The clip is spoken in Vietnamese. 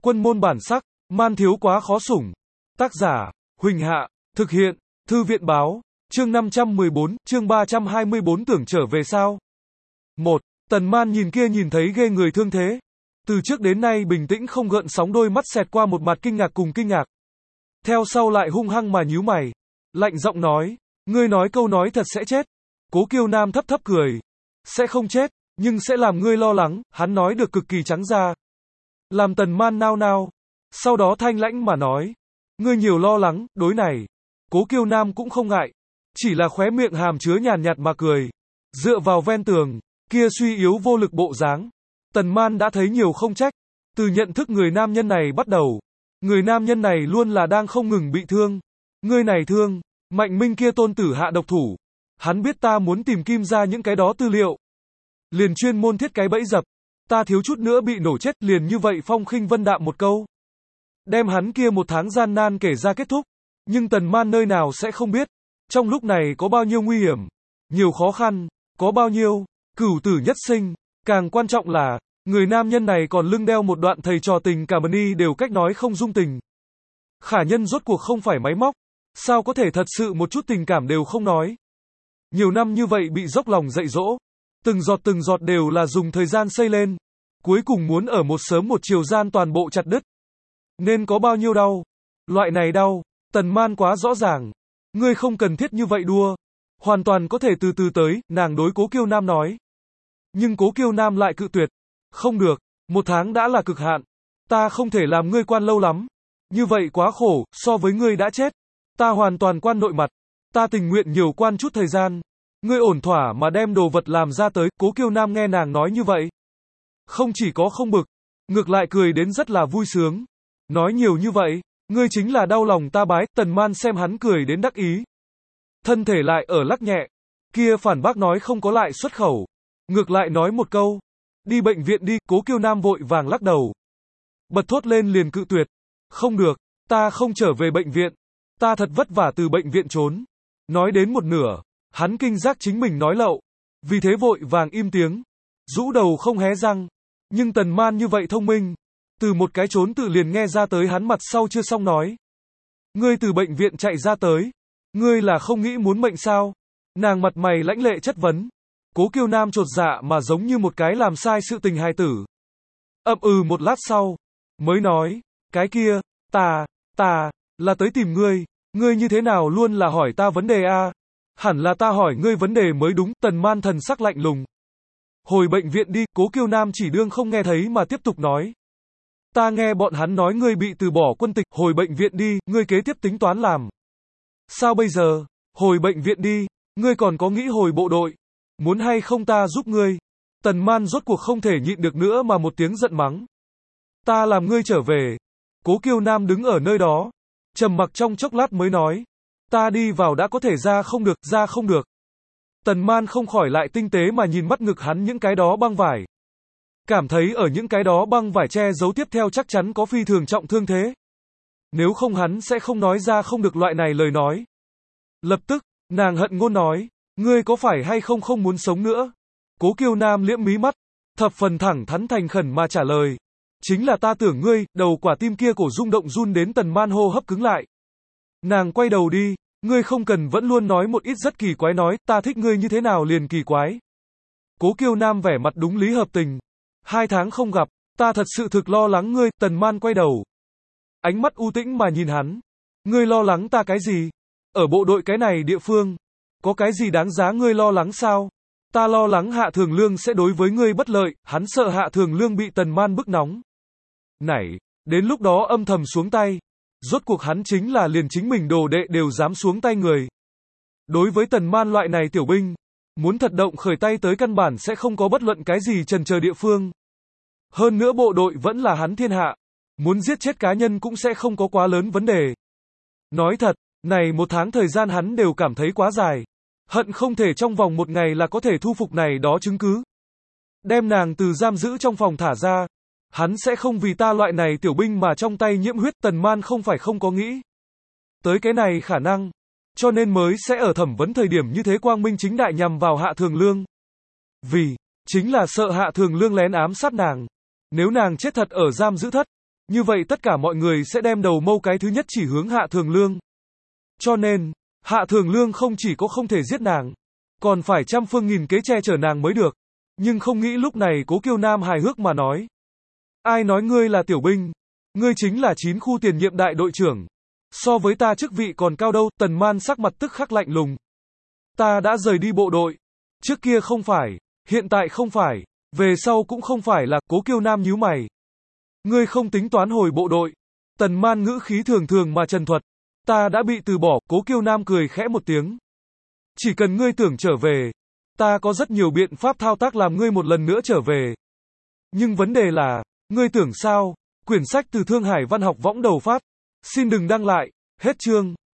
Quân môn bản sắc, man thiếu quá khó sủng. Tác giả, Huỳnh Hạ, thực hiện, Thư viện báo, chương 514, chương 324 tưởng trở về sao? 1. Tần Man nhìn kia nhìn thấy ghê người thương thế. Từ trước đến nay bình tĩnh không gợn sóng, đôi mắt xẹt qua một mặt kinh ngạc cùng kinh ngạc. Theo sau lại hung hăng mà nhíu mày. Lạnh giọng nói, ngươi nói câu nói thật sẽ chết. Cố Kiêu Nam thấp thấp cười. Sẽ không chết, nhưng sẽ làm ngươi lo lắng, hắn nói được cực kỳ trắng ra. Làm Tần Man nao nao. Sau đó thanh lãnh mà nói, ngươi nhiều lo lắng, đối này. Cố Kiêu Nam cũng không ngại. Chỉ là khóe miệng hàm chứa nhàn nhạt mà cười. Dựa vào ven tường, kia suy yếu vô lực bộ dáng. Tần Man đã thấy nhiều không trách. Từ nhận thức người nam nhân này bắt đầu. Người nam nhân này luôn là đang không ngừng bị thương. Ngươi này thương, Mạnh Minh kia tôn tử hạ độc thủ. Hắn biết ta muốn tìm kim ra những cái đó tư liệu. Liền chuyên môn thiết cái bẫy dập. Ta thiếu chút nữa bị nổ chết, liền như vậy phong khinh vân đạm một câu. Đem hắn kia một tháng gian nan kể ra kết thúc. Nhưng Tần Man nơi nào sẽ không biết. Trong lúc này có bao nhiêu nguy hiểm, nhiều khó khăn, có bao nhiêu cửu tử nhất sinh. Càng quan trọng là, người nam nhân này còn lưng đeo một đoạn thầy trò tình cả mani đều cách nói không dung tình. Khả nhân rốt cuộc không phải máy móc. Sao có thể thật sự một chút tình cảm đều không nói. Nhiều năm như vậy bị dốc lòng dạy dỗ. Từng giọt đều là dùng thời gian xây lên. Cuối cùng muốn ở một sớm một chiều gian toàn bộ chặt đứt. Nên có bao nhiêu đau. Loại này đau, Tần Man quá rõ ràng. Ngươi không cần thiết như vậy đua. Hoàn toàn có thể từ từ tới, nàng đối Cố Kiêu Nam nói. Nhưng Cố Kiêu Nam lại cự tuyệt. Không được, 1 tháng đã là cực hạn. Ta không thể làm ngươi quan lâu lắm. Như vậy quá khổ, so với ngươi đã chết. Ta hoàn toàn quan nội mặt. Ta tình nguyện nhiều quan chút thời gian. Ngươi ổn thỏa mà đem đồ vật làm ra tới. Cố Kiêu Nam nghe nàng nói như vậy. Không chỉ có không bực, ngược lại cười đến rất là vui sướng. Nói nhiều như vậy, ngươi chính là đau lòng ta bái. Tần Man xem hắn cười đến đắc ý. Thân thể lại ở lắc nhẹ. Kia phản bác nói không có lại xuất khẩu. Ngược lại nói một câu. Đi bệnh viện đi. Cố Kiêu Nam vội vàng lắc đầu. Bật thốt lên liền cự tuyệt. Không được, ta không trở về bệnh viện. Ta thật vất vả từ bệnh viện trốn. Nói đến một nửa, hắn kinh giác chính mình nói lậu. Vì thế vội vàng im tiếng. Rũ đầu không hé răng. Nhưng Tần Man như vậy thông minh. Từ một cái trốn tự liền nghe ra tới hắn mặt sau chưa xong nói. Ngươi từ bệnh viện chạy ra tới. Ngươi là không nghĩ muốn mệnh sao? Nàng mặt mày lãnh lệ chất vấn. Cố Kiêu Nam chột dạ mà giống như một cái làm sai sự tình hài tử. Ậm một lát sau. Mới nói. Cái kia, ta, là tới tìm ngươi. Ngươi như thế nào luôn là hỏi ta vấn đề a? Hẳn là ta hỏi ngươi vấn đề mới đúng. Tần Man thần sắc lạnh lùng. Hồi bệnh viện đi. Cố Kiêu Nam chỉ đương không nghe thấy mà tiếp tục nói. Ta nghe bọn hắn nói ngươi bị từ bỏ quân tịch. Hồi bệnh viện đi. Ngươi kế tiếp tính toán làm sao bây giờ? Hồi bệnh viện đi. Ngươi còn có nghĩ hồi bộ đội? Muốn hay không ta giúp ngươi? Tần Man rốt cuộc không thể nhịn được nữa mà một tiếng giận mắng. Ta làm ngươi trở về. Cố Kiêu Nam đứng ở nơi đó. Trầm mặc trong chốc lát mới nói. Ta đi vào đã có thể ra không được. Tần Man không khỏi lại tinh tế mà nhìn mắt ngực hắn những cái đó băng vải. Cảm thấy ở những cái đó băng vải che giấu tiếp theo chắc chắn có phi thường trọng thương thế. Nếu không hắn sẽ không nói ra không được loại này lời nói. Lập tức, nàng hận ngôn nói. Ngươi có phải hay không muốn sống nữa? Cố Kiêu Nam liễm mí mắt. Thập phần thẳng thắn thành khẩn mà trả lời. Chính là ta tưởng ngươi. Đầu quả tim kia cổ rung động run đến Tần Man hô hấp cứng lại. Nàng quay đầu đi. Ngươi không cần vẫn luôn nói một ít rất kỳ quái nói. Ta thích ngươi như thế nào liền kỳ quái. Cố Kiêu Nam vẻ mặt đúng lý hợp tình. 2 tháng không gặp. Ta thật sự thực lo lắng ngươi. Tần Man quay đầu. Ánh mắt u tĩnh mà nhìn hắn. Ngươi lo lắng ta cái gì? Ở bộ đội cái này địa phương. Có cái gì đáng giá ngươi lo lắng sao? Ta lo lắng Hạ Thường Lương sẽ đối với ngươi bất lợi. Hắn sợ Hạ Thường Lương bị Tần Man bức nóng nảy. Đến lúc đó âm thầm xuống tay. Rốt cuộc hắn chính là liền chính mình đồ đệ đều dám xuống tay người. Đối với Tần Man loại này tiểu binh. Muốn thật động khởi tay tới căn bản sẽ không có bất luận cái gì chần chờ địa phương. Hơn nữa bộ đội vẫn là hắn thiên hạ. Muốn giết chết cá nhân cũng sẽ không có quá lớn vấn đề. Nói thật, này 1 tháng thời gian hắn đều cảm thấy quá dài. Hận không thể trong vòng 1 ngày là có thể thu phục này đó chứng cứ. Đem nàng từ giam giữ trong phòng thả ra. Hắn sẽ không vì ta loại này tiểu binh mà trong tay nhiễm huyết. Tần Man không phải không có nghĩ tới cái này khả năng. Cho nên mới sẽ ở thẩm vấn thời điểm như thế quang minh chính đại nhằm vào Hạ Thường Lương. Vì, chính là sợ Hạ Thường Lương lén ám sát nàng. Nếu nàng chết thật ở giam giữ thất, Như vậy tất cả mọi người sẽ đem đầu mâu cái thứ nhất chỉ hướng Hạ Thường Lương. Cho nên, Hạ Thường Lương không chỉ có không thể giết nàng, còn phải trăm phương nghìn kế che chở nàng mới được. Nhưng không nghĩ lúc này Cố Kiêu Nam hài hước mà nói. Ai nói ngươi là tiểu binh? Ngươi chính là 9 khu tiền nhiệm đại đội trưởng. So với ta chức vị còn cao đâu, Tần Man sắc mặt tức khắc lạnh lùng. Ta đã rời đi bộ đội. Trước kia không phải, hiện tại không phải, về sau cũng không phải là, Cố Kiêu Nam nhíu mày. Ngươi không tính toán hồi bộ đội. Tần Man ngữ khí thường thường mà trần thuật. Ta đã bị từ bỏ, Cố Kiêu Nam cười khẽ một tiếng. Chỉ cần ngươi tưởng trở về, ta có rất nhiều biện pháp thao tác làm ngươi một lần nữa trở về. Nhưng vấn đề là, ngươi tưởng sao? Quyển sách từ Thương Hải Văn học võng đầu phát. Xin đừng đăng lại. Hết chương.